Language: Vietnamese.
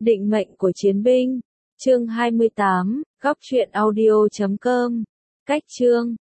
Định mệnh của chiến binh. Chương 28, góc truyện audio.com. Cách chương